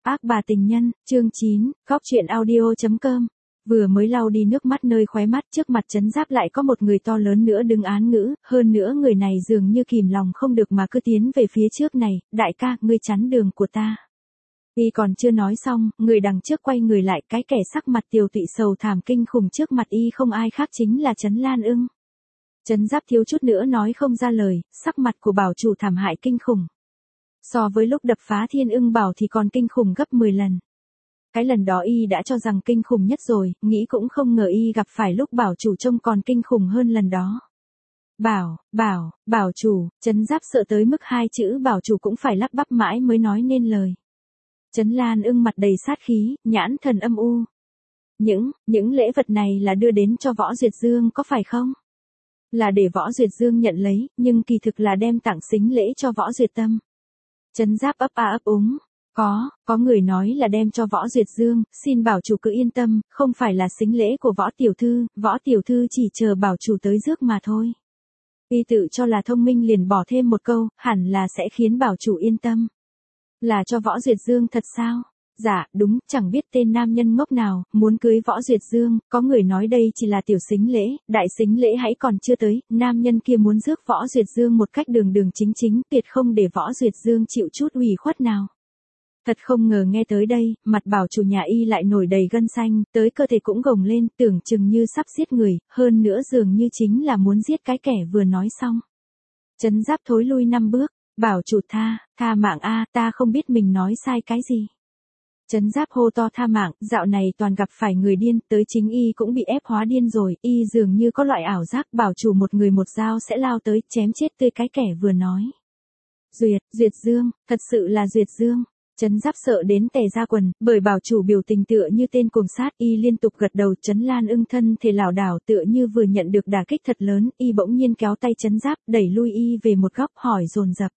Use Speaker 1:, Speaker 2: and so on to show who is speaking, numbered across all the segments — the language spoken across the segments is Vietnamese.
Speaker 1: Ác bà tình nhân, chương 9, góc truyện audio.com. Vừa mới lau đi nước mắt nơi khóe mắt, trước mặt Trấn Giáp lại có một người to lớn nữa đứng án ngữ, hơn nữa người này dường như kìm lòng không được mà cứ tiến về phía trước này, đại ca, ngươi chắn đường của ta. Y còn chưa nói xong, người đằng trước quay người lại, cái kẻ sắc mặt tiều tụy sầu thảm kinh khủng trước mặt y không ai khác chính là Trấn Lan Ưng. Trấn Giáp thiếu chút nữa nói không ra lời, sắc mặt của bảo chủ thảm hại kinh khủng. So với lúc đập phá Thiên Ưng Bảo thì còn kinh khủng gấp 10 lần. Cái lần đó y đã cho rằng kinh khủng nhất rồi, nghĩ cũng không ngờ y gặp phải lúc bảo chủ trông còn kinh khủng hơn lần đó. Bảo chủ, Trấn Giáp sợ tới mức hai chữ bảo chủ cũng phải lắp bắp mãi mới nói nên lời. Trấn Lan Ưng mặt đầy sát khí, nhãn thần âm u. Những lễ vật này là đưa đến cho Võ Duyệt Dương có phải không? Là để Võ Duyệt Dương nhận lấy, nhưng kỳ thực là đem tặng sính lễ cho Võ Duyệt Tâm. Trấn Giáp ấp a ấp úng. Có người nói là đem cho Võ Duyệt Dương, xin bảo chủ cứ yên tâm, không phải là sính lễ của Võ tiểu thư chỉ chờ bảo chủ tới rước mà thôi. Y tự cho là thông minh liền bỏ thêm một câu, hẳn là sẽ khiến bảo chủ yên tâm. Là cho Võ Duyệt Dương thật sao? Dạ, đúng, chẳng biết tên nam nhân ngốc nào, muốn cưới Võ Duyệt Dương, có người nói đây chỉ là tiểu sính lễ, đại sính lễ hãy còn chưa tới, nam nhân kia muốn rước Võ Duyệt Dương một cách đường đường chính chính, tuyệt không để Võ Duyệt Dương chịu chút ủy khuất nào. Thật không ngờ nghe tới đây, mặt bảo chủ nhà y lại nổi đầy gân xanh, tới cơ thể cũng gồng lên, tưởng chừng như sắp giết người, hơn nữa dường như chính là muốn giết cái kẻ vừa nói xong. Trấn Giáp thối lui 5 bước, bảo chủ tha mạng a, ta không biết mình nói sai cái gì. Trấn Giáp hô to tha mạng, dạo này toàn gặp phải người điên, tới chính y cũng bị ép hóa điên rồi, y dường như có loại ảo giác bảo chủ một người một dao sẽ lao tới, chém chết tươi cái kẻ vừa nói. Duyệt Dương, thật sự là Duyệt Dương. Trấn Giáp sợ đến tè ra quần, bởi bảo chủ biểu tình tựa như tên cuồng sát, y liên tục gật đầu. Trấn Lan Ưng thân thể lảo đảo tựa như vừa nhận được đả kích thật lớn, y bỗng nhiên kéo tay Trấn Giáp, đẩy lui y về một góc hỏi dồn dập.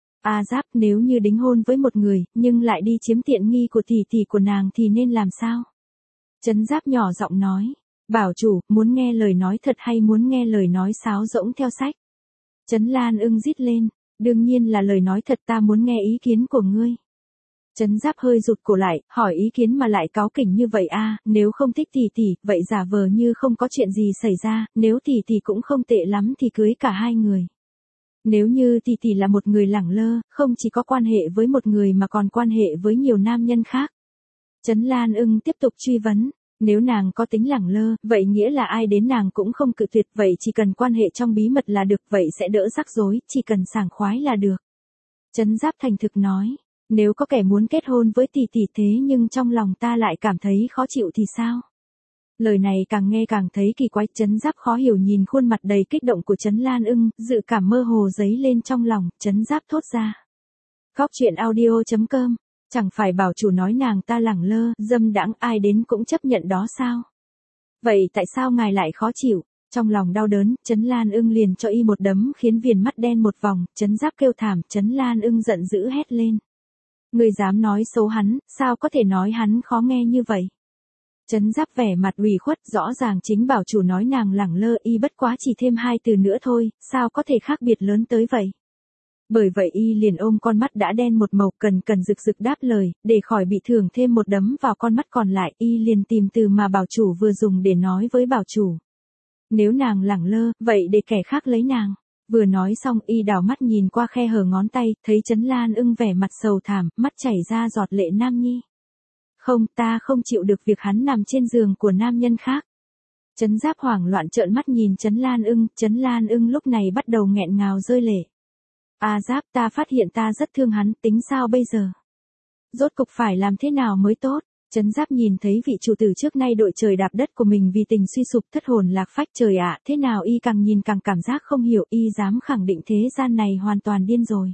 Speaker 1: A Giáp, nếu như đính hôn với một người, nhưng lại đi chiếm tiện nghi của tỷ của nàng thì nên làm sao? Trấn Giáp nhỏ giọng nói, bảo chủ, muốn nghe lời nói thật hay muốn nghe lời nói sáo rỗng theo sách? Trấn Lan Ưng rít lên, đương nhiên là lời nói thật, ta muốn nghe ý kiến của ngươi. Trấn Giáp hơi rụt cổ lại, hỏi ý kiến mà lại cáu kỉnh như vậy a, nếu không thích tỷ, vậy giả vờ như không có chuyện gì xảy ra, nếu tỷ cũng không tệ lắm thì cưới cả hai người. Nếu như tỷ là một người lẳng lơ, không chỉ có quan hệ với một người mà còn quan hệ với nhiều nam nhân khác. Trấn Lan Ưng tiếp tục truy vấn, nếu nàng có tính lẳng lơ, vậy nghĩa là ai đến nàng cũng không cự tuyệt, vậy chỉ cần quan hệ trong bí mật là được, vậy sẽ đỡ rắc rối, chỉ cần sảng khoái là được. Trấn Giáp thành thực nói, nếu có kẻ muốn kết hôn với tỷ thế nhưng trong lòng ta lại cảm thấy khó chịu thì sao? Lời này càng nghe càng thấy kỳ quái. Trấn Giáp khó hiểu nhìn khuôn mặt đầy kích động của Trấn Lan Ưng, dự cảm mơ hồ dấy lên trong lòng, Trấn Giáp thốt ra. Góc truyện audio.com, chẳng phải bảo chủ nói nàng ta lẳng lơ, dâm đãng, ai đến cũng chấp nhận đó sao? Vậy tại sao ngài lại khó chịu? Trong lòng đau đớn, Trấn Lan Ưng liền cho y một đấm khiến viền mắt đen một vòng, Trấn Giáp kêu thảm, Trấn Lan Ưng giận dữ hét lên. Ngươi dám nói xấu hắn, sao có thể nói hắn khó nghe như vậy? Trấn Giáp vẻ mặt ủy khuất, rõ ràng chính bảo chủ nói nàng lẳng lơ, y bất quá chỉ thêm 2 từ nữa thôi, sao có thể khác biệt lớn tới vậy? Bởi vậy y liền ôm con mắt đã đen một màu, cần rực đáp lời, để khỏi bị thưởng thêm một đấm vào con mắt còn lại, y liền tìm từ mà bảo chủ vừa dùng để nói với bảo chủ. Nếu nàng lẳng lơ, vậy để kẻ khác lấy nàng. Vừa nói xong y đảo mắt nhìn qua khe hở ngón tay, thấy Trấn Lan Ưng vẻ mặt sầu thảm, mắt chảy ra giọt lệ nam nhi. Không, ta không chịu được việc hắn nằm trên giường của nam nhân khác. Trấn Giáp hoảng loạn trợn mắt nhìn Trấn Lan Ưng lúc này bắt đầu nghẹn ngào rơi lệ. A Giáp, ta phát hiện ta rất thương hắn, tính sao bây giờ? Rốt cục phải làm thế nào mới tốt? Trấn Giáp nhìn thấy vị chủ tử trước nay đội trời đạp đất của mình vì tình suy sụp thất hồn lạc phách, trời ạ, thế nào y càng nhìn càng cảm giác không hiểu, y dám khẳng định thế gian này hoàn toàn điên rồi.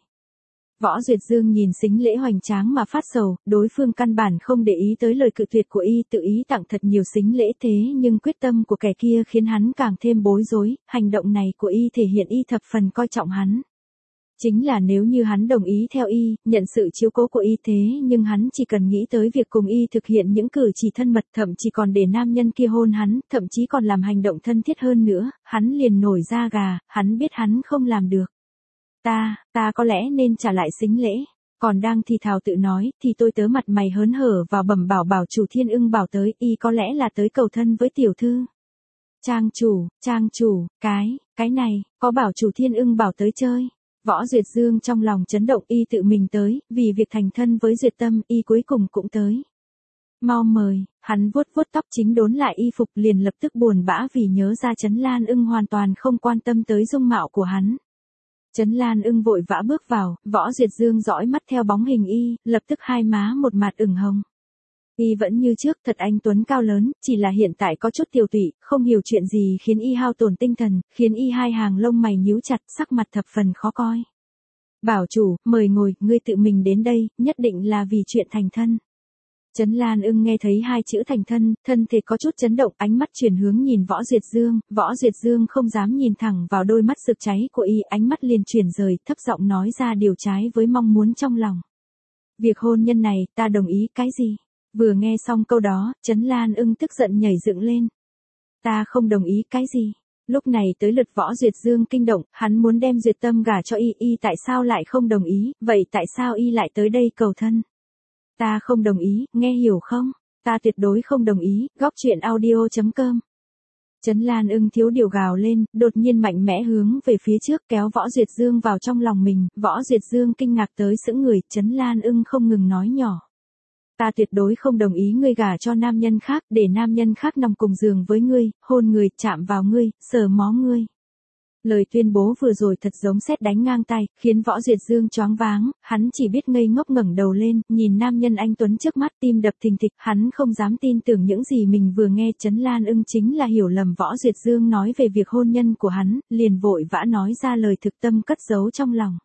Speaker 1: Võ Duyệt Dương nhìn sính lễ hoành tráng mà phát sầu, đối phương căn bản không để ý tới lời cự tuyệt của y, tự ý tặng thật nhiều sính lễ, thế nhưng quyết tâm của kẻ kia khiến hắn càng thêm bối rối, hành động này của y thể hiện y thập phần coi trọng hắn. Chính là nếu như hắn đồng ý theo y, nhận sự chiếu cố của y, thế nhưng hắn chỉ cần nghĩ tới việc cùng y thực hiện những cử chỉ thân mật, thậm chí còn để nam nhân kia hôn hắn, thậm chí còn làm hành động thân thiết hơn nữa, hắn liền nổi da gà, hắn biết hắn không làm được. Ta có lẽ nên trả lại sính lễ. còn đang thì thào tự nói, thì tôi tớ mặt mày hớn hở vào bẩm bảo bảo chủ Thiên Ưng bảo tới, y có lẽ là tới cầu thân với tiểu thư. Trang chủ, cái này, có bảo chủ Thiên Ưng bảo tới chơi. Võ Duyệt Dương trong lòng chấn động, y tự mình tới, vì việc thành thân với Duyệt Tâm, y cuối cùng cũng tới. Mau mời, hắn vuốt vuốt tóc chính đốn lại y phục liền lập tức buồn bã vì nhớ ra Trấn Lan Ưng hoàn toàn không quan tâm tới dung mạo của hắn. Trấn Lan Ưng vội vã bước vào, Võ Duyệt Dương dõi mắt theo bóng hình y, lập tức hai má một mặt ửng hồng. Y vẫn như trước thật anh tuấn cao lớn, chỉ là hiện tại có chút tiều tụy, không hiểu chuyện gì khiến y hao tổn tinh thần, khiến y hai hàng lông mày nhíu chặt, sắc mặt thập phần khó coi. Bảo chủ, mời ngồi, ngươi tự mình đến đây, nhất định là vì chuyện thành thân. Trấn Lan Ưng nghe thấy hai chữ thành thân, thân thể có chút chấn động, ánh mắt chuyển hướng nhìn Võ Duyệt Dương không dám nhìn thẳng vào đôi mắt rực cháy của y, ánh mắt liền chuyển rời, thấp giọng nói ra điều trái với mong muốn trong lòng. Việc hôn nhân này, ta đồng ý, cái gì? Vừa nghe xong câu đó, Trấn Lan Ưng tức giận nhảy dựng lên. Ta không đồng ý cái gì? Lúc này tới lượt Võ Duyệt Dương kinh động, hắn muốn đem Duyệt Tâm gả cho y tại sao lại không đồng ý, vậy tại sao y lại tới đây cầu thân? Ta không đồng ý, nghe hiểu không? Ta tuyệt đối không đồng ý, góc truyện audio.com. Trấn Lan Ưng thiếu điều gào lên, đột nhiên mạnh mẽ hướng về phía trước kéo Võ Duyệt Dương vào trong lòng mình, Võ Duyệt Dương kinh ngạc tới sững người, Trấn Lan Ưng không ngừng nói nhỏ. Ta tuyệt đối không đồng ý ngươi gả cho nam nhân khác, để nam nhân khác nằm cùng giường với ngươi, hôn người, chạm vào ngươi, sờ mó ngươi. Lời tuyên bố vừa rồi thật giống sét đánh ngang tai, khiến Võ Duyệt Dương choáng váng, hắn chỉ biết ngây ngốc ngẩng đầu lên, nhìn nam nhân anh tuấn trước mắt, tim đập thình thịch, hắn không dám tin tưởng những gì mình vừa nghe. Trấn Lan Ưng chính là hiểu lầm Võ Duyệt Dương nói về việc hôn nhân của hắn, liền vội vã nói ra lời thực tâm cất giấu trong lòng.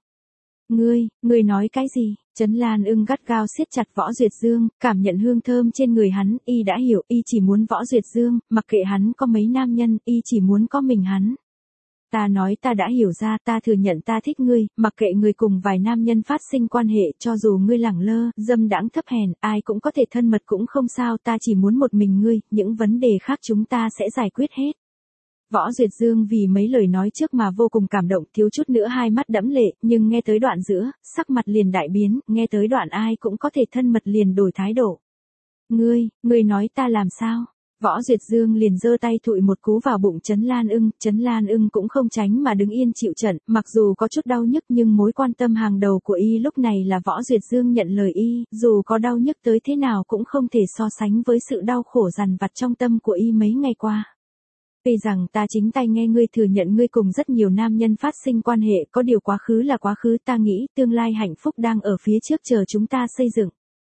Speaker 1: Ngươi nói cái gì? Trấn Lan Ưng gắt gao siết chặt Võ Duyệt Dương, cảm nhận hương thơm trên người hắn, y đã hiểu, y chỉ muốn Võ Duyệt Dương, mặc kệ hắn có mấy nam nhân, y chỉ muốn có mình hắn. Ta nói ta đã hiểu ra, ta thừa nhận ta thích ngươi, mặc kệ ngươi cùng vài nam nhân phát sinh quan hệ, cho dù ngươi lẳng lơ, dâm đãng thấp hèn, ai cũng có thể thân mật cũng không sao, ta chỉ muốn một mình ngươi, những vấn đề khác chúng ta sẽ giải quyết hết. Võ Duyệt Dương vì mấy lời nói trước mà vô cùng cảm động, thiếu chút nữa hai mắt đẫm lệ, nhưng nghe tới đoạn giữa, sắc mặt liền đại biến, nghe tới đoạn ai cũng có thể thân mật liền đổi thái độ. Ngươi nói ta làm sao? Võ Duyệt Dương liền giơ tay thụi một cú vào bụng Trấn Lan Ưng cũng không tránh mà đứng yên chịu trận, mặc dù có chút đau nhức nhưng mối quan tâm hàng đầu của y lúc này là Võ Duyệt Dương nhận lời y, dù có đau nhức tới thế nào cũng không thể so sánh với sự đau khổ dằn vặt trong tâm của y mấy ngày qua. Vì rằng ta chính tay nghe ngươi thừa nhận ngươi cùng rất nhiều nam nhân phát sinh quan hệ, có điều quá khứ là quá khứ, ta nghĩ tương lai hạnh phúc đang ở phía trước chờ chúng ta xây dựng.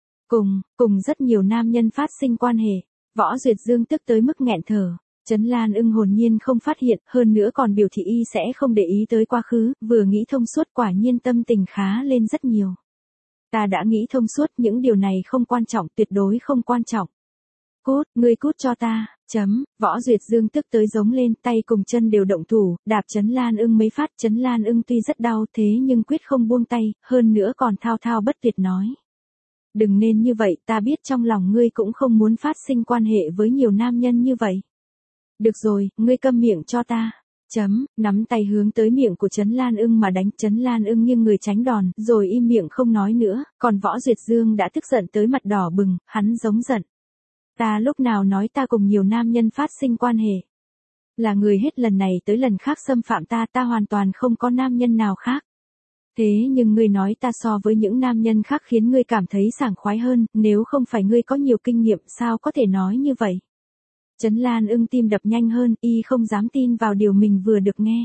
Speaker 1: Cùng rất nhiều nam nhân phát sinh quan hệ. Võ Duyệt Dương tức tới mức nghẹn thở. Trấn Lan Ưng hồn nhiên không phát hiện, hơn nữa còn biểu thị y sẽ không để ý tới quá khứ, vừa nghĩ thông suốt quả nhiên tâm tình khá lên rất nhiều. Ta đã nghĩ thông suốt, những điều này không quan trọng, tuyệt đối không quan trọng. Ngươi cút cho ta. Võ Duyệt Dương tức tới giống lên, tay cùng chân đều động thủ, đạp Trấn Lan Ưng mấy phát. Trấn Lan Ưng tuy rất đau thế nhưng quyết không buông tay, hơn nữa còn thao thao bất tuyệt nói. Đừng nên như vậy, ta biết trong lòng ngươi cũng không muốn phát sinh quan hệ với nhiều nam nhân như vậy. Được rồi, ngươi câm miệng cho ta. Nắm tay hướng tới miệng của Trấn Lan Ưng mà đánh. Trấn Lan Ưng nghiêng người tránh đòn, rồi im miệng không nói nữa, còn Võ Duyệt Dương đã tức giận tới mặt đỏ bừng, hắn giống giận. Ta lúc nào nói ta cùng nhiều nam nhân phát sinh quan hệ? Là người hết lần này tới lần khác xâm phạm ta, ta hoàn toàn không có nam nhân nào khác. Thế nhưng ngươi nói ta so với những nam nhân khác khiến ngươi cảm thấy sảng khoái hơn, nếu không phải ngươi có nhiều kinh nghiệm sao có thể nói như vậy? Trấn Lan Ưng tim đập nhanh hơn, y không dám tin vào điều mình vừa được nghe.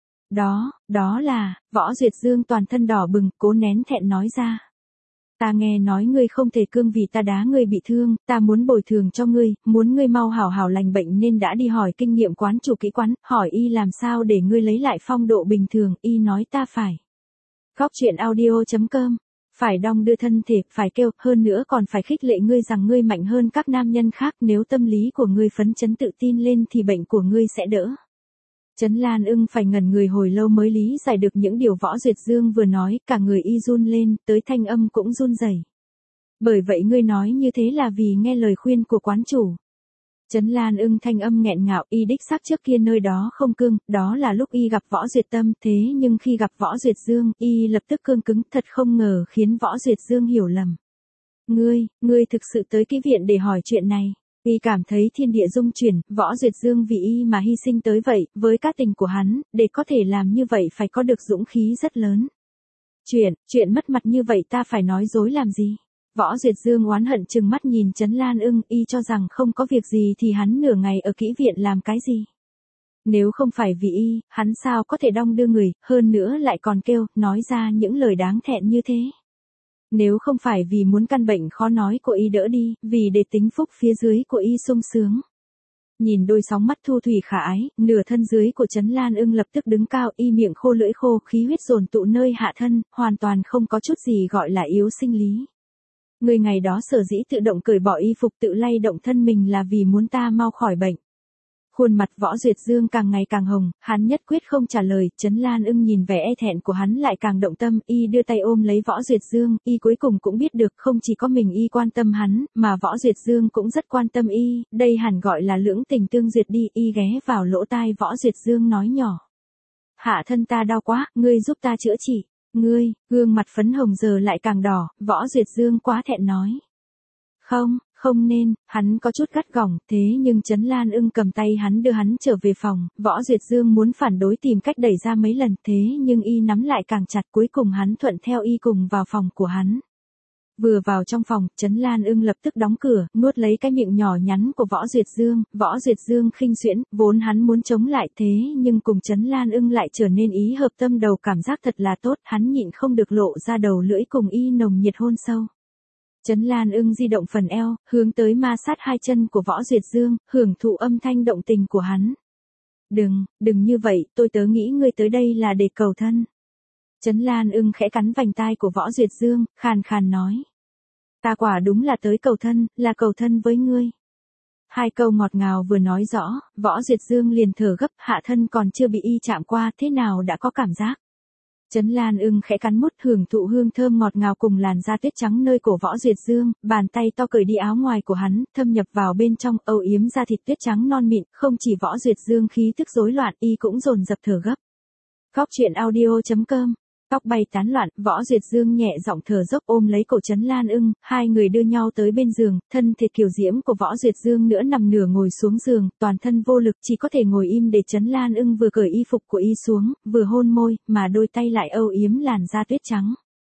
Speaker 1: Đó là, Võ Duyệt Dương toàn thân đỏ bừng, cố nén thẹn nói ra. Ta nghe nói ngươi không thể cương vì ta đá ngươi bị thương, ta muốn bồi thường cho ngươi, muốn ngươi mau hảo hảo lành bệnh nên đã đi hỏi kinh nghiệm quán chủ kỹ quán, hỏi y làm sao để ngươi lấy lại phong độ bình thường, y nói ta phải. Góc truyện audio.com. Phải đong đưa thân thể, phải kêu, hơn nữa còn phải khích lệ ngươi rằng ngươi mạnh hơn các nam nhân khác, nếu tâm lý của ngươi phấn chấn tự tin lên thì bệnh của ngươi sẽ đỡ. Trấn Lan Ưng phải ngẩn người hồi lâu mới lý giải được những điều Võ Duyệt Dương vừa nói, cả người y run lên, tới thanh âm cũng run rẩy. Bởi vậy ngươi nói như thế là vì nghe lời khuyên của quán chủ. Trấn Lan Ưng thanh âm nghẹn ngào, y đích xác trước kia nơi đó không cương, đó là lúc y gặp Võ Duyệt Tâm, thế nhưng khi gặp Võ Duyệt Dương, y lập tức cương cứng, thật không ngờ khiến Võ Duyệt Dương hiểu lầm. Ngươi thực sự tới cái viện để hỏi chuyện này. Y cảm thấy thiên địa rung chuyển, Võ Duyệt Dương vì y mà hy sinh tới vậy, với cá tình của hắn, để có thể làm như vậy phải có được dũng khí rất lớn. Chuyện mất mặt như vậy ta phải nói dối làm gì? Võ Duyệt Dương oán hận trừng mắt nhìn Trấn Lan Ưng, y cho rằng không có việc gì thì hắn nửa ngày ở kỹ viện làm cái gì. Nếu không phải vì y, hắn sao có thể đong đưa người, hơn nữa lại còn kêu, nói ra những lời đáng thẹn như thế. Nếu không phải vì muốn căn bệnh khó nói của y đỡ đi, vì để tính phúc phía dưới của y sung sướng. Nhìn đôi sóng mắt thu thủy khả ái, nửa thân dưới của Trấn Lan Ưng lập tức đứng cao, y miệng khô lưỡi khô, khí huyết dồn tụ nơi hạ thân, hoàn toàn không có chút gì gọi là yếu sinh lý. Người ngày đó sở dĩ tự động cởi bỏ y phục tự lay động thân mình là vì muốn ta mau khỏi bệnh. Khuôn mặt Võ Duyệt Dương càng ngày càng hồng, hắn nhất quyết không trả lời, Trấn Lan Ưng nhìn vẻ e thẹn của hắn lại càng động tâm, y đưa tay ôm lấy Võ Duyệt Dương, y cuối cùng cũng biết được không chỉ có mình y quan tâm hắn, mà Võ Duyệt Dương cũng rất quan tâm y, đây hẳn gọi là lưỡng tình tương duyệt đi, y ghé vào lỗ tai Võ Duyệt Dương nói nhỏ. Hạ thân ta đau quá, ngươi giúp ta chữa trị. Gương mặt phấn hồng giờ lại càng đỏ, Võ Duyệt Dương quá thẹn nói. Không nên, hắn có chút gắt gỏng, thế nhưng Trấn Lan Ưng cầm tay hắn đưa hắn trở về phòng, Võ Duyệt Dương muốn phản đối tìm cách đẩy ra mấy lần, thế nhưng y nắm lại càng chặt, cuối cùng hắn thuận theo y cùng vào phòng của hắn. Vừa vào trong phòng, Trấn Lan Ưng lập tức đóng cửa, nuốt lấy cái miệng nhỏ nhắn của Võ Duyệt Dương khinh xuyễn, vốn hắn muốn chống lại thế nhưng cùng Trấn Lan Ưng lại trở nên ý hợp tâm đầu, cảm giác thật là tốt, hắn nhịn không được lộ ra đầu lưỡi cùng y nồng nhiệt hôn sâu. Trấn Lan Ưng di động phần eo, hướng tới ma sát hai chân của Võ Duyệt Dương, hưởng thụ âm thanh động tình của hắn. Đừng như vậy, tôi tớ nghĩ ngươi tới đây là để cầu thân. Trấn Lan Ưng khẽ cắn vành tai của Võ Duyệt Dương, khàn khàn nói. Ta quả đúng là tới cầu thân, là cầu thân với ngươi. Hai câu ngọt ngào vừa nói rõ, Võ Duyệt Dương liền thở gấp, hạ thân còn chưa bị y chạm qua, thế nào đã có cảm giác. Trấn Lan Ưng khẽ cắn mút, hưởng thụ hương thơm ngọt ngào cùng làn da tuyết trắng nơi cổ Võ Duyệt Dương, bàn tay to cởi đi áo ngoài của hắn, thâm nhập vào bên trong, âu yếm da thịt tuyết trắng non mịn, không chỉ Võ Duyệt Dương khí tức rối loạn, y cũng dồn dập thở gấp. Góc truyện audio.com. Tóc bay tán loạn, Võ Duyệt Dương nhẹ giọng thở dốc ôm lấy cổ Trấn Lan Ưng, hai người đưa nhau tới bên giường, thân thể kiều diễm của Võ Duyệt Dương nữa nằm nửa ngồi xuống giường, toàn thân vô lực chỉ có thể ngồi im để Trấn Lan Ưng vừa cởi y phục của y xuống, vừa hôn môi, mà đôi tay lại âu yếm làn da tuyết trắng.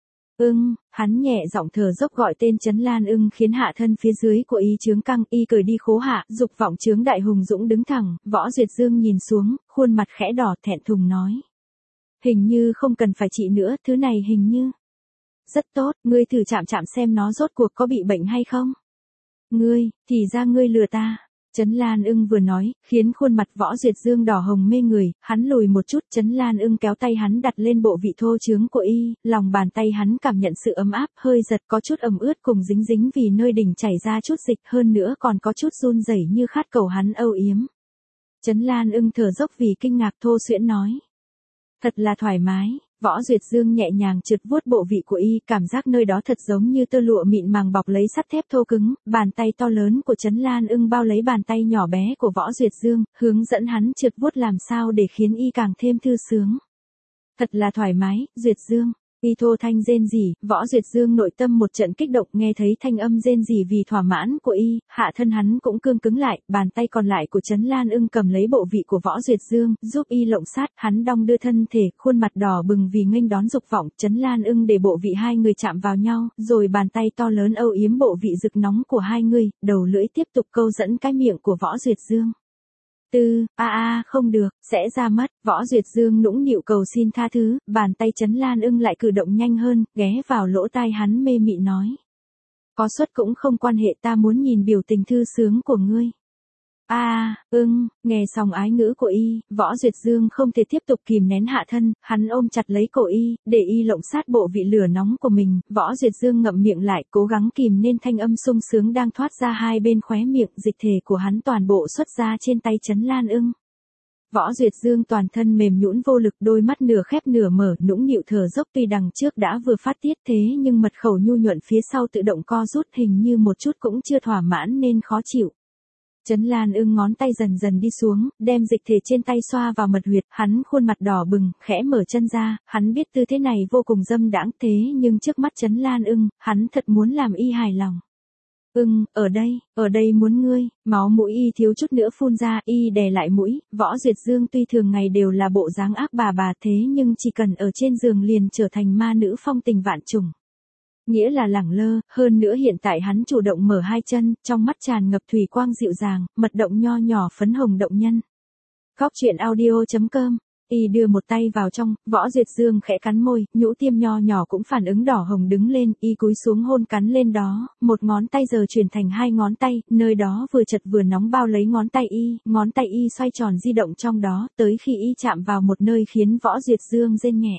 Speaker 1: Hắn nhẹ giọng thở dốc gọi tên Trấn Lan Ưng khiến hạ thân phía dưới của y chướng căng, y cởi đi khố hạ, dục vọng chướng đại hùng dũng đứng thẳng, Võ Duyệt Dương nhìn xuống, khuôn mặt khẽ đỏ thẹn thùng nói. Hình như không cần phải trị nữa, thứ này hình như rất tốt, ngươi thử chạm xem nó rốt cuộc có bị bệnh hay không. Thì ra ngươi lừa ta. Trấn Lan Ưng vừa nói, khiến khuôn mặt Võ Duyệt Dương đỏ hồng mê người, hắn lùi một chút, Trấn Lan Ưng kéo tay hắn đặt lên bộ vị thô trướng của y, lòng bàn tay hắn cảm nhận sự ấm áp, hơi giật có chút ẩm ướt cùng dính dính vì nơi đỉnh chảy ra chút dịch, hơn nữa còn có chút run rẩy như khát cầu hắn âu yếm. Trấn Lan Ưng thở dốc vì kinh ngạc thô xuyễn nói. Thật là thoải mái, Võ Duyệt Dương nhẹ nhàng trượt vuốt bộ vị của y, cảm giác nơi đó thật giống như tơ lụa mịn màng bọc lấy sắt thép thô cứng, bàn tay to lớn của Trấn Lan Ưng bao lấy bàn tay nhỏ bé của Võ Duyệt Dương, hướng dẫn hắn trượt vuốt làm sao để khiến y càng thêm thư sướng. Thật là thoải mái, Duyệt Dương. Y thô thanh rên rỉ, Võ Duyệt Dương nội tâm một trận kích động, nghe thấy thanh âm rên rỉ vì thỏa mãn của y, hạ thân hắn cũng cương cứng lại, bàn tay còn lại của Trấn Lan Ưng cầm lấy bộ vị của Võ Duyệt Dương, giúp y lộng sát, hắn đong đưa thân thể, khuôn mặt đỏ bừng vì nghênh đón dục vọng, Trấn Lan Ưng để bộ vị hai người chạm vào nhau, rồi bàn tay to lớn âu yếm bộ vị rực nóng của hai người, đầu lưỡi tiếp tục câu dẫn cái miệng của Võ Duyệt Dương. Không được, sẽ ra mất, Võ Duyệt Dương nũng nịu cầu xin tha thứ, bàn tay Trấn Lan Ưng lại cử động nhanh hơn, ghé vào lỗ tai hắn mê mị nói. Có suất cũng không quan hệ, ta muốn nhìn biểu tình thư sướng của ngươi. Nghe xong ái ngữ của y, Võ Duyệt Dương không thể tiếp tục kìm nén hạ thân, hắn ôm chặt lấy cổ y, để y lộng sát bộ vị lửa nóng của mình, Võ Duyệt Dương ngậm miệng lại, cố gắng kìm nên thanh âm sung sướng đang thoát ra hai bên khóe miệng, dịch thể của hắn toàn bộ xuất ra trên tay Trấn Lan Ưng. Võ Duyệt Dương toàn thân mềm nhũn vô lực, đôi mắt nửa khép nửa mở, nũng nịu thở dốc, tuy đằng trước đã vừa phát tiết thế nhưng mật khẩu nhu nhuận phía sau tự động co rút, hình như một chút cũng chưa thỏa mãn nên khó chịu. Trấn Lan Ưng ngón tay dần dần đi xuống, đem dịch thể trên tay xoa vào mật huyệt, hắn khuôn mặt đỏ bừng, khẽ mở chân ra, hắn biết tư thế này vô cùng dâm đãng thế nhưng trước mắt Trấn Lan Ưng, hắn thật muốn làm y hài lòng. Ở đây muốn ngươi, máu mũi y thiếu chút nữa phun ra, y đè lại mũi, Võ Duyệt Dương tuy thường ngày đều là bộ dáng ác bà thế nhưng chỉ cần ở trên giường liền trở thành ma nữ phong tình vạn trùng. Nghĩa là lẳng lơ, hơn nữa hiện tại hắn chủ động mở hai chân, trong mắt tràn ngập thủy quang dịu dàng, mật động nho nhỏ phấn hồng động nhân. Góc truyện audio.com. Y đưa một tay vào trong, Võ Duyệt Dương khẽ cắn môi, nhũ tiêm nho nhỏ cũng phản ứng đỏ hồng đứng lên, y cúi xuống hôn cắn lên đó, một ngón tay giờ chuyển thành hai ngón tay, nơi đó vừa chật vừa nóng bao lấy ngón tay y xoay tròn di động trong đó, tới khi y chạm vào một nơi khiến Võ Duyệt Dương rên nhẹ.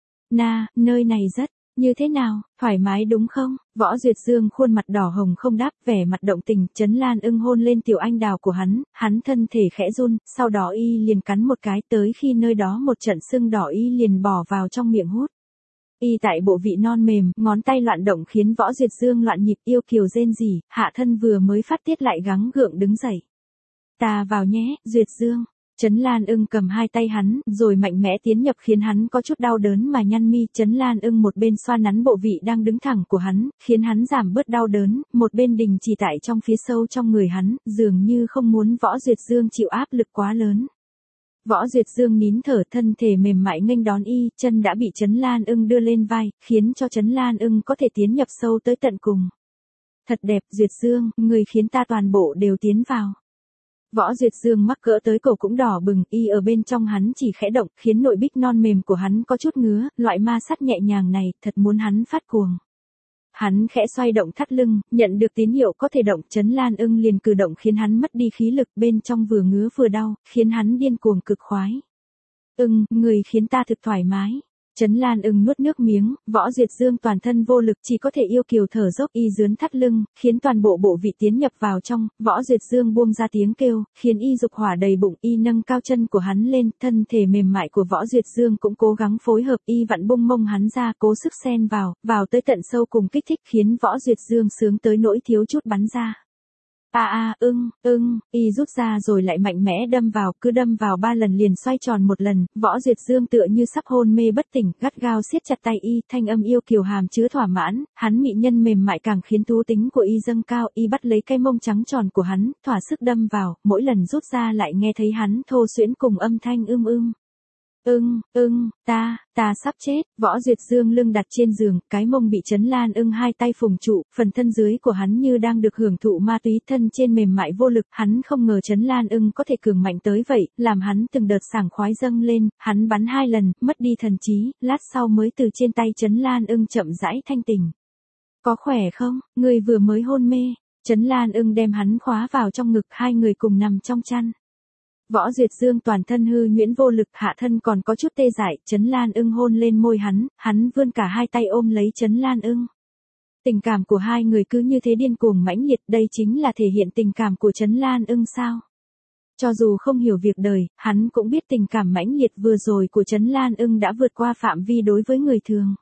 Speaker 1: Nơi này rất, như thế nào, thoải mái đúng không? Võ Duyệt Dương khuôn mặt đỏ hồng không đáp, vẻ mặt động tình, Trấn Lan Ưng hôn lên tiểu anh đào của hắn thân thể khẽ run, sau đó y liền cắn một cái, tới khi nơi đó một trận sưng đỏ y liền bỏ vào trong miệng hút. Y tại bộ vị non mềm, ngón tay loạn động khiến Võ Duyệt Dương loạn nhịp yêu kiều rên rỉ, hạ thân vừa mới phát tiết lại gắng gượng đứng dậy. Ta vào nhé, Duyệt Dương. Trấn Lan Ưng cầm hai tay hắn, rồi mạnh mẽ tiến nhập khiến hắn có chút đau đớn mà nhăn mi. Trấn Lan Ưng một bên xoa nắn bộ vị đang đứng thẳng của hắn, khiến hắn giảm bớt đau đớn, một bên đình chỉ tại trong phía sâu trong người hắn, dường như không muốn Võ Duyệt Dương chịu áp lực quá lớn. Võ Duyệt Dương nín thở, thân thể mềm mại nghênh đón y, chân đã bị Trấn Lan Ưng đưa lên vai, khiến cho Trấn Lan Ưng có thể tiến nhập sâu tới tận cùng. Thật đẹp, Duyệt Dương, người khiến ta toàn bộ đều tiến vào. Võ Duyệt Dương mắc cỡ tới cổ cũng đỏ bừng, y ở bên trong hắn chỉ khẽ động, khiến nội bích non mềm của hắn có chút ngứa, loại ma sát nhẹ nhàng này, thật muốn hắn phát cuồng. Hắn khẽ xoay động thắt lưng, nhận được tín hiệu có thể động, Trấn Lan Ưng liền cử động khiến hắn mất đi khí lực, bên trong vừa ngứa vừa đau, khiến hắn điên cuồng cực khoái. Người khiến ta thực thoải mái. Trấn Lan Ưng nuốt nước miếng, Võ Duyệt Dương toàn thân vô lực chỉ có thể yêu kiều thở dốc y dướn thắt lưng, khiến toàn bộ bộ vị tiến nhập vào trong, Võ Duyệt Dương buông ra tiếng kêu, khiến y dục hỏa đầy bụng, y nâng cao chân của hắn lên, thân thể mềm mại của Võ Duyệt Dương cũng cố gắng phối hợp, y vặn bung mông hắn ra, cố sức xen vào tới tận sâu cùng kích thích, khiến Võ Duyệt Dương sướng tới nỗi thiếu chút bắn ra. Y rút ra rồi lại mạnh mẽ đâm vào, cứ đâm vào 3 lần liền xoay tròn một lần, Võ Duyệt Dương tựa như sắp hôn mê bất tỉnh, gắt gao siết chặt tay y, thanh âm yêu kiều hàm chứa thỏa mãn, hắn mị nhân mềm mại càng khiến thú tính của y dâng cao, y bắt lấy cái mông trắng tròn của hắn, thỏa sức đâm vào, mỗi lần rút ra lại nghe thấy hắn thô xuyễn cùng âm thanh ta sắp chết. Võ Duyệt Dương lưng đặt trên giường, cái mông bị Trấn Lan Ưng hai tay phùng trụ, phần thân dưới của hắn như đang được hưởng thụ ma túy, thân trên mềm mại vô lực, hắn không ngờ Trấn Lan Ưng có thể cường mạnh tới vậy, làm hắn từng đợt sảng khoái dâng lên, hắn bắn 2 lần, mất đi thần trí, lát sau mới từ trên tay Trấn Lan Ưng chậm rãi thanh tỉnh. Có khỏe không, người vừa mới hôn mê. Trấn Lan Ưng đem hắn khóa vào trong ngực, hai người cùng nằm trong chăn. Võ Duyệt Dương toàn thân hư nhuyễn vô lực, hạ thân còn có chút tê dại, Trấn Lan Ưng hôn lên môi hắn vươn cả hai tay ôm lấy Trấn Lan Ưng. Tình cảm của hai người cứ như thế điên cuồng mãnh liệt, đây chính là thể hiện tình cảm của Trấn Lan Ưng sao? Cho dù không hiểu việc đời, hắn cũng biết tình cảm mãnh liệt vừa rồi của Trấn Lan Ưng đã vượt qua phạm vi đối với người thường.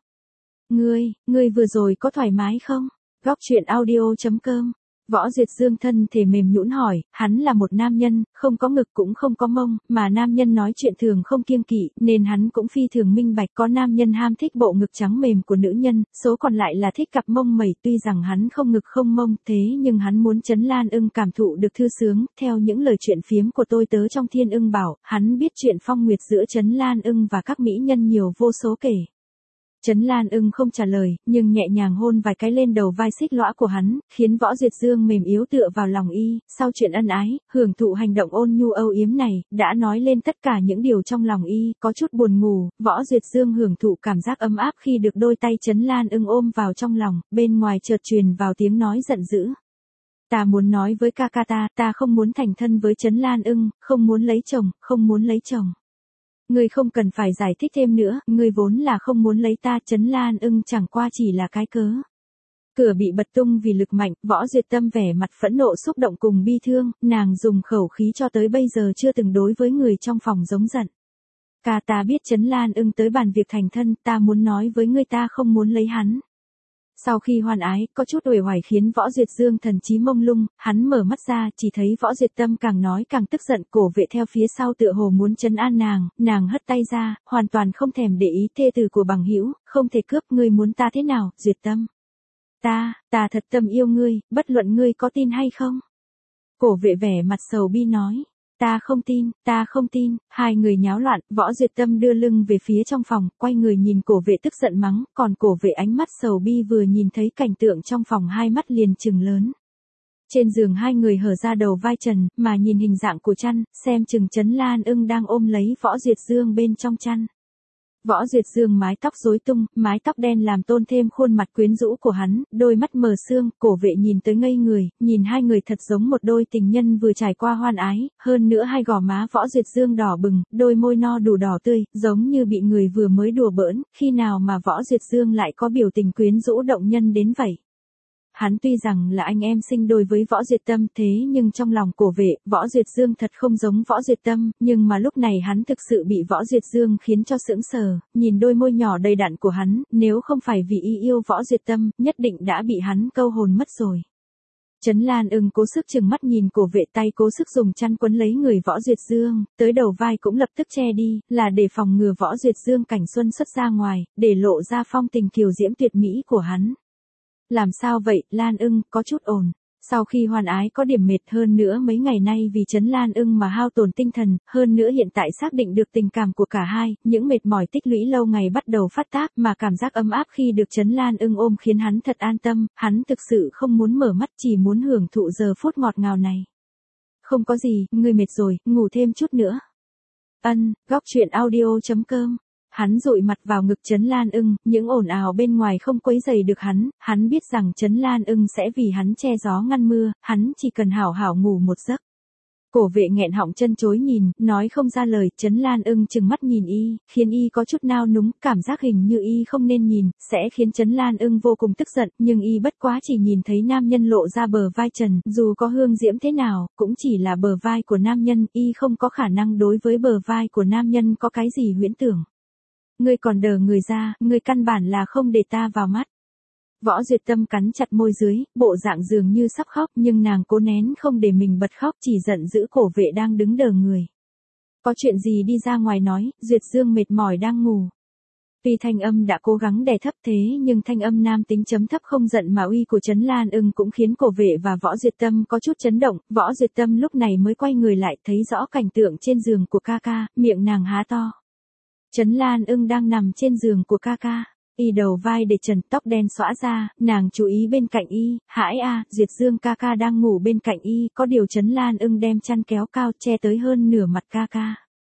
Speaker 1: Ngươi vừa rồi có thoải mái không? Góc truyện audio.com. Võ Duyệt Dương thân thể mềm nhũn hỏi, hắn là một nam nhân, không có ngực cũng không có mông, mà nam nhân nói chuyện thường không kiêng kỵ, nên hắn cũng phi thường minh bạch, có nam nhân ham thích bộ ngực trắng mềm của nữ nhân, số còn lại là thích cặp mông mẩy, tuy rằng hắn không ngực không mông, thế nhưng hắn muốn Trấn Lan Ưng cảm thụ được thư sướng, theo những lời chuyện phiếm của tôi tớ trong Thiên Ưng Bảo, hắn biết chuyện phong nguyệt giữa Trấn Lan Ưng và các mỹ nhân nhiều vô số kể. Trấn Lan Ưng không trả lời, nhưng nhẹ nhàng hôn vài cái lên đầu vai xích lõa của hắn, khiến Võ Duyệt Dương mềm yếu tựa vào lòng y, sau chuyện ân ái, hưởng thụ hành động ôn nhu âu yếm này, đã nói lên tất cả những điều trong lòng y, có chút buồn ngủ, Võ Duyệt Dương hưởng thụ cảm giác ấm áp khi được đôi tay Trấn Lan Ưng ôm vào trong lòng, bên ngoài chợt truyền vào tiếng nói giận dữ. Ta muốn nói với ca ca ta không muốn thành thân với Trấn Lan Ưng, không muốn lấy chồng. Ngươi không cần phải giải thích thêm nữa, ngươi vốn là không muốn lấy ta, Trấn Lan Ưng chẳng qua chỉ là cái cớ. Cửa bị bật tung vì lực mạnh, Võ Duyệt Tâm vẻ mặt phẫn nộ xúc động cùng bi thương, nàng dùng khẩu khí cho tới bây giờ chưa từng đối với người trong phòng giống giận. Ca ta biết Trấn Lan Ưng tới bàn việc thành thân, ta muốn nói với ngươi ta không muốn lấy hắn. Sau khi hoan ái, có chút uể oải khiến Võ Duyệt Dương thần trí mông lung, hắn mở mắt ra, chỉ thấy Võ Duyệt Tâm càng nói càng tức giận, cổ vệ theo phía sau tựa hồ muốn trấn an nàng hất tay ra, hoàn toàn không thèm để ý thê tử của bằng hữu, không thể cướp, ngươi muốn ta thế nào, Duyệt Tâm? Ta thật tâm yêu ngươi, bất luận ngươi có tin hay không. Cổ vệ vẻ mặt sầu bi nói. Ta không tin, hai người nháo loạn, Võ Duyệt Tâm đưa lưng về phía trong phòng, quay người nhìn cổ vệ tức giận mắng, còn cổ vệ ánh mắt sầu bi vừa nhìn thấy cảnh tượng trong phòng hai mắt liền trừng lớn. Trên giường hai người hở ra đầu vai trần, mà nhìn hình dạng của chăn, xem chừng Trấn Lan Ưng đang ôm lấy Võ Duyệt Dương bên trong chăn. Võ Duyệt Dương mái tóc rối tung, mái tóc đen làm tôn thêm khuôn mặt quyến rũ của hắn, đôi mắt mờ sương, cổ vệ nhìn tới ngây người, nhìn hai người thật giống một đôi tình nhân vừa trải qua hoan ái, hơn nữa hai gò má Võ Duyệt Dương đỏ bừng, đôi môi no đủ đỏ tươi, giống như bị người vừa mới đùa bỡn, khi nào mà Võ Duyệt Dương lại có biểu tình quyến rũ động nhân đến vậy. Hắn tuy rằng là anh em sinh đôi với Võ Duyệt Tâm thế nhưng trong lòng cổ vệ, Võ Duyệt Dương thật không giống Võ Duyệt Tâm, nhưng mà lúc này hắn thực sự bị Võ Duyệt Dương khiến cho sững sờ, nhìn đôi môi nhỏ đầy đặn của hắn, nếu không phải vì y yêu Võ Duyệt Tâm, nhất định đã bị hắn câu hồn mất rồi. Trấn Lan Ưng cố sức chừng mắt nhìn cổ vệ, tay cố sức dùng chăn quấn lấy người Võ Duyệt Dương, tới đầu vai cũng lập tức che đi, là để phòng ngừa Võ Duyệt Dương cảnh xuân xuất ra ngoài, để lộ ra phong tình kiều diễm tuyệt mỹ của hắn. Làm sao vậy, Lan Ưng, có chút ổn. Sau khi hoan ái có điểm mệt, hơn nữa mấy ngày nay vì Trấn Lan Ưng mà hao tổn tinh thần, hơn nữa hiện tại xác định được tình cảm của cả hai, những mệt mỏi tích lũy lâu ngày bắt đầu phát tác, mà cảm giác ấm áp khi được Trấn Lan Ưng ôm khiến hắn thật an tâm, hắn thực sự không muốn mở mắt, chỉ muốn hưởng thụ giờ phút ngọt ngào này. Không có gì, ngươi mệt rồi, ngủ thêm chút nữa. Góc truyện audio.com. Hắn dụi mặt vào ngực Trấn Lan Ưng, những ồn ào bên ngoài không quấy rầy được hắn biết rằng Trấn Lan Ưng sẽ vì hắn che gió ngăn mưa, hắn chỉ cần hảo hảo ngủ một giấc. Cổ vệ nghẹn họng chân chối nhìn, nói không ra lời, Trấn Lan Ưng chừng mắt nhìn y, khiến y có chút nao núng, cảm giác hình như y không nên nhìn, sẽ khiến Trấn Lan Ưng vô cùng tức giận, nhưng y bất quá chỉ nhìn thấy nam nhân lộ ra bờ vai trần, dù có hương diễm thế nào, cũng chỉ là bờ vai của nam nhân, y không có khả năng đối với bờ vai của nam nhân có cái gì huyễn tưởng. Ngươi còn đờ người ra, ngươi căn bản là không để ta vào mắt. Võ Duyệt Tâm cắn chặt môi dưới, bộ dạng dường như sắp khóc, nhưng nàng cố nén không để mình bật khóc, chỉ giận dữ cổ vệ đang đứng đờ người. Có chuyện gì đi ra ngoài nói, Duyệt Dương mệt mỏi đang ngủ. Tuy thanh âm đã cố gắng đè thấp thế nhưng thanh âm nam tính chấm thấp không giận mà uy của Trấn Lan Ưng cũng khiến cổ vệ và Võ Duyệt Tâm có chút chấn động, Võ Duyệt Tâm lúc này mới quay người lại thấy rõ cảnh tượng trên giường của ca ca, miệng nàng há to. Trấn Lan Ưng đang nằm trên giường của ca ca, y đầu vai để trần, tóc đen xõa ra, nàng chú ý bên cạnh y, hãi a, Duyệt Dương ca ca đang ngủ bên cạnh y, có điều Trấn Lan Ưng đem chăn kéo cao che tới hơn nửa mặt ca ca.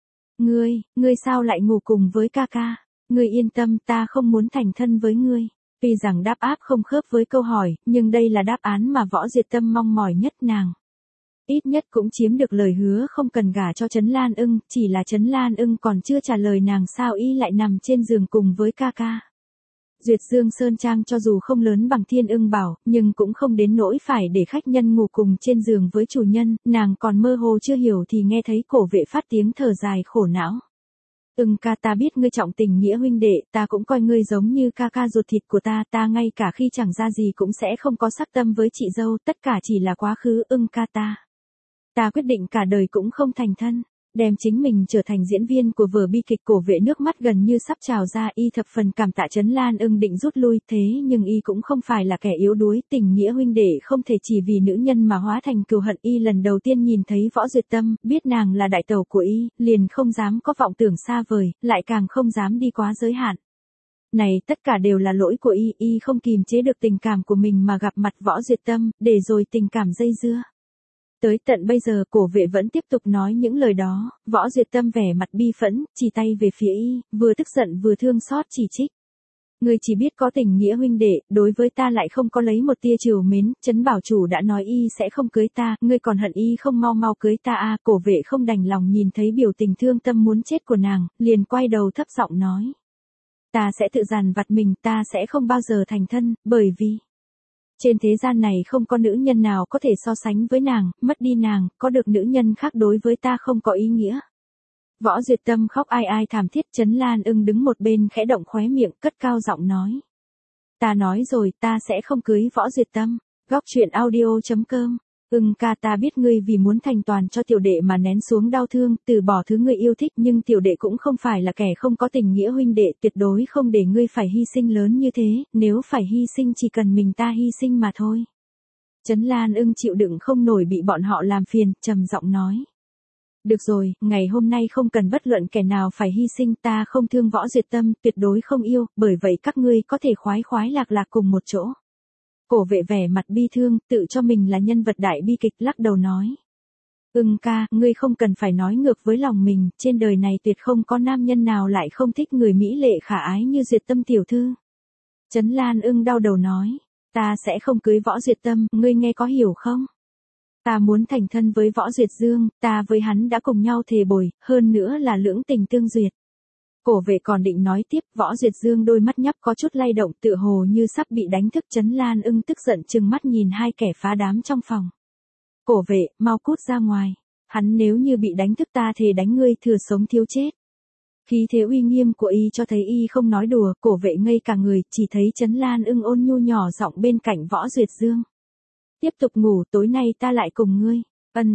Speaker 1: Ngươi sao lại ngủ cùng với ca ca? Ngươi yên tâm, ta không muốn thành thân với ngươi. Tuy rằng đáp áp không khớp với câu hỏi, nhưng đây là đáp án mà Võ Duyệt Tâm mong mỏi nhất nàng. Ít nhất cũng chiếm được lời hứa không cần gả cho Trấn Lan Ưng, chỉ là Trấn Lan Ưng còn chưa trả lời nàng sao y lại nằm trên giường cùng với ca ca. Duyệt Dương Sơn Trang cho dù không lớn bằng Thiên Ưng Bảo, nhưng cũng không đến nỗi phải để khách nhân ngủ cùng trên giường với chủ nhân, nàng còn mơ hồ chưa hiểu thì nghe thấy cổ vệ phát tiếng thở dài khổ não. Ưng ca, ta biết ngươi trọng tình nghĩa huynh đệ, ta cũng coi ngươi giống như ca ca ruột thịt của ta ngay cả khi chẳng ra gì cũng sẽ không có sắc tâm với chị dâu, tất cả chỉ là quá khứ. Ưng ca, ta quyết định cả đời cũng không thành thân, đem chính mình trở thành diễn viên của vở bi kịch. Cổ vệ nước mắt gần như sắp trào ra, y thập phần cảm tạ Trấn Lan Ưng định rút lui, thế nhưng y cũng không phải là kẻ yếu đuối, tình nghĩa huynh đệ không thể chỉ vì nữ nhân mà hóa thành cừu hận. Y lần đầu tiên nhìn thấy Võ Duyệt Tâm, biết nàng là đại tẩu của y, liền không dám có vọng tưởng xa vời, lại càng không dám đi quá giới hạn. Này tất cả đều là lỗi của y không kìm chế được tình cảm của mình mà gặp mặt Võ Duyệt Tâm, để rồi tình cảm dây dưa. Tới tận bây giờ cổ vệ vẫn tiếp tục nói những lời đó, Võ Duyệt Tâm vẻ mặt bi phẫn, chỉ tay về phía y, vừa tức giận vừa thương xót chỉ trích. Ngươi chỉ biết có tình nghĩa huynh đệ, đối với ta lại không có lấy một tia trìu mến, Trấn Bảo chủ đã nói y sẽ không cưới ta, ngươi còn hận y không mau cưới ta à. Cổ vệ không đành lòng nhìn thấy biểu tình thương tâm muốn chết của nàng, liền quay đầu thấp giọng nói. Ta sẽ tự dằn vặt mình, ta sẽ không bao giờ thành thân, bởi vì trên thế gian này không có nữ nhân nào có thể so sánh với nàng, mất đi nàng, có được nữ nhân khác đối với ta không có ý nghĩa. Võ Duyệt Tâm khóc ai thảm thiết. Trấn Lan Ưng đứng một bên khẽ động khóe miệng, cất cao giọng nói. Ta nói rồi, ta sẽ không cưới Võ Duyệt Tâm. Góc truyện audio.com. Ca, ta biết ngươi vì muốn thành toàn cho tiểu đệ mà nén xuống đau thương, từ bỏ thứ ngươi yêu thích, nhưng tiểu đệ cũng không phải là kẻ không có tình nghĩa huynh đệ, tuyệt đối không để ngươi phải hy sinh lớn như thế, nếu phải hy sinh chỉ cần mình ta hy sinh mà thôi. Trấn Lan Ưng chịu đựng không nổi bị bọn họ làm phiền, trầm giọng nói. Được rồi, ngày hôm nay không cần bất luận kẻ nào phải hy sinh, ta không thương Võ Duyệt Tâm, tuyệt đối không yêu, bởi vậy các ngươi có thể khoái khoái lạc lạc cùng một chỗ. Cổ vệ vẻ mặt bi thương, tự cho mình là nhân vật đại bi kịch, lắc đầu nói. Ca, ngươi không cần phải nói ngược với lòng mình, trên đời này tuyệt không có nam nhân nào lại không thích người mỹ lệ khả ái như Duyệt Tâm tiểu thư. Trấn Lan Ưng đau đầu nói, ta sẽ không cưới Võ Duyệt Tâm, ngươi nghe có hiểu không? Ta muốn thành thân với Võ Duyệt Dương, ta với hắn đã cùng nhau thề bồi, hơn nữa là lưỡng tình tương duyệt. Cổ vệ còn định nói tiếp, Võ Duyệt Dương đôi mắt nhấp có chút lay động, tựa hồ như sắp bị đánh thức. Trấn Lan Ưng tức giận trừng mắt nhìn hai kẻ phá đám trong phòng. Cổ vệ, mau cút ra ngoài. Hắn nếu như bị đánh thức ta thề đánh ngươi thừa sống thiếu chết. Khí thế uy nghiêm của y cho thấy y không nói đùa, cổ vệ ngây cả người, chỉ thấy Trấn Lan Ưng ôn nhu nhỏ giọng bên cạnh Võ Duyệt Dương. Tiếp tục ngủ, tối nay ta lại cùng ngươi.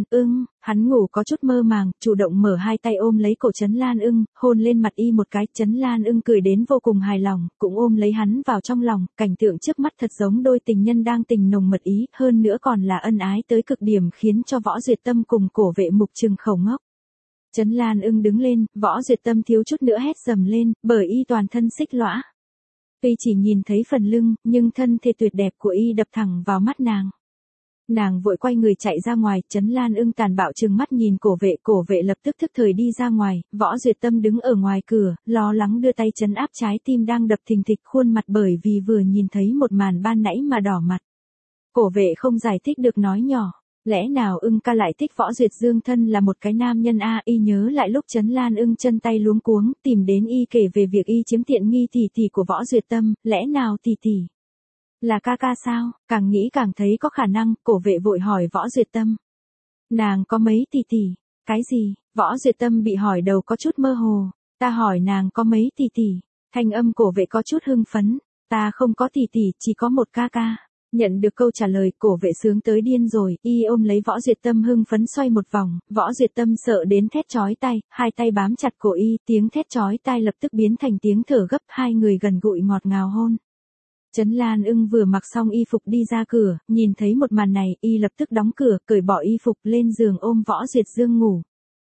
Speaker 1: Hắn ngủ có chút mơ màng, chủ động mở hai tay ôm lấy cổ Trấn Lan Ưng, hôn lên mặt y một cái. Trấn Lan Ưng cười đến vô cùng hài lòng, cũng ôm lấy hắn vào trong lòng, cảnh tượng trước mắt thật giống đôi tình nhân đang tình nồng mật ý, hơn nữa còn là ân ái tới cực điểm, khiến cho Võ Duyệt Tâm cùng cổ vệ mục trừng khẩu ngốc. Trấn Lan Ưng đứng lên, Võ Duyệt Tâm thiếu chút nữa hét dầm lên, bởi y toàn thân xích lõa. Tuy chỉ nhìn thấy phần lưng, nhưng thân thể tuyệt đẹp của y đập thẳng vào mắt nàng. Nàng vội quay người chạy ra ngoài, Trấn Lan Ưng tàn bạo trừng mắt nhìn cổ vệ lập tức thức thời đi ra ngoài, Võ Duyệt Tâm đứng ở ngoài cửa, lo lắng đưa tay trấn áp trái tim đang đập thình thịch, khuôn mặt bởi vì vừa nhìn thấy một màn ban nãy mà đỏ mặt. Cổ vệ không giải thích được nói nhỏ, lẽ nào ca lại thích Võ Duyệt Dương, thân là một cái nam nhân a? Y nhớ lại lúc Trấn Lan Ưng chân tay luống cuống, tìm đến y kể về việc y chiếm tiện nghi tỷ của Võ Duyệt Tâm, lẽ nào tỷ là ca sao? Càng nghĩ càng thấy có khả năng, cổ vệ vội hỏi Võ Duyệt Tâm. Nàng có mấy tỷ? Cái gì? Võ Duyệt Tâm bị hỏi đầu có chút mơ hồ. Ta hỏi nàng có mấy tỷ? Thanh âm cổ vệ có chút hưng phấn. Ta không có tỷ, chỉ có một ca. Nhận được câu trả lời, cổ vệ sướng tới điên rồi, y ôm lấy Võ Duyệt Tâm hưng phấn xoay một vòng, Võ Duyệt Tâm sợ đến thét chói tai, hai tay bám chặt cổ y, tiếng thét chói tai lập tức biến thành tiếng thở gấp, hai người gần gũi ngọt ngào hôn. Trấn Lan Ưng vừa mặc xong y phục đi ra cửa, nhìn thấy một màn này, y lập tức đóng cửa, cởi bỏ y phục lên giường ôm Võ Duyệt Dương ngủ.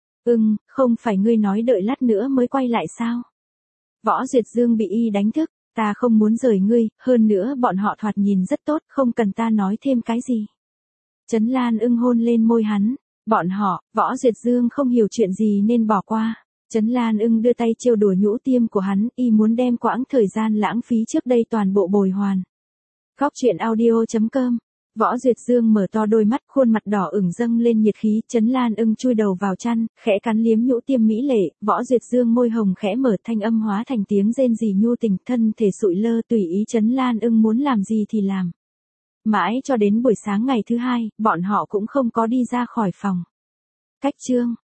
Speaker 1: Không phải ngươi nói đợi lát nữa mới quay lại sao? Võ Duyệt Dương bị y đánh thức, ta không muốn rời ngươi, hơn nữa bọn họ thoạt nhìn rất tốt, không cần ta nói thêm cái gì. Trấn Lan Ưng hôn lên môi hắn, bọn họ, Võ Duyệt Dương không hiểu chuyện gì nên bỏ qua. Trấn Lan Ưng đưa tay trêu đùa nhũ tiêm của hắn, y muốn đem quãng thời gian lãng phí trước đây toàn bộ bồi hoàn. Góc truyện audio.com. Võ Duyệt Dương mở to đôi mắt, khuôn mặt đỏ ửng dâng lên nhiệt khí, Trấn Lan Ưng chui đầu vào chăn, khẽ cắn liếm nhũ tiêm mỹ lệ, Võ Duyệt Dương môi hồng khẽ mở, thanh âm hóa thành tiếng rên rỉ nhu tình, thân thể sụi lơ tùy ý Trấn Lan Ưng muốn làm gì thì làm. Mãi cho đến buổi sáng ngày thứ hai, bọn họ cũng không có đi ra khỏi phòng. Cách chương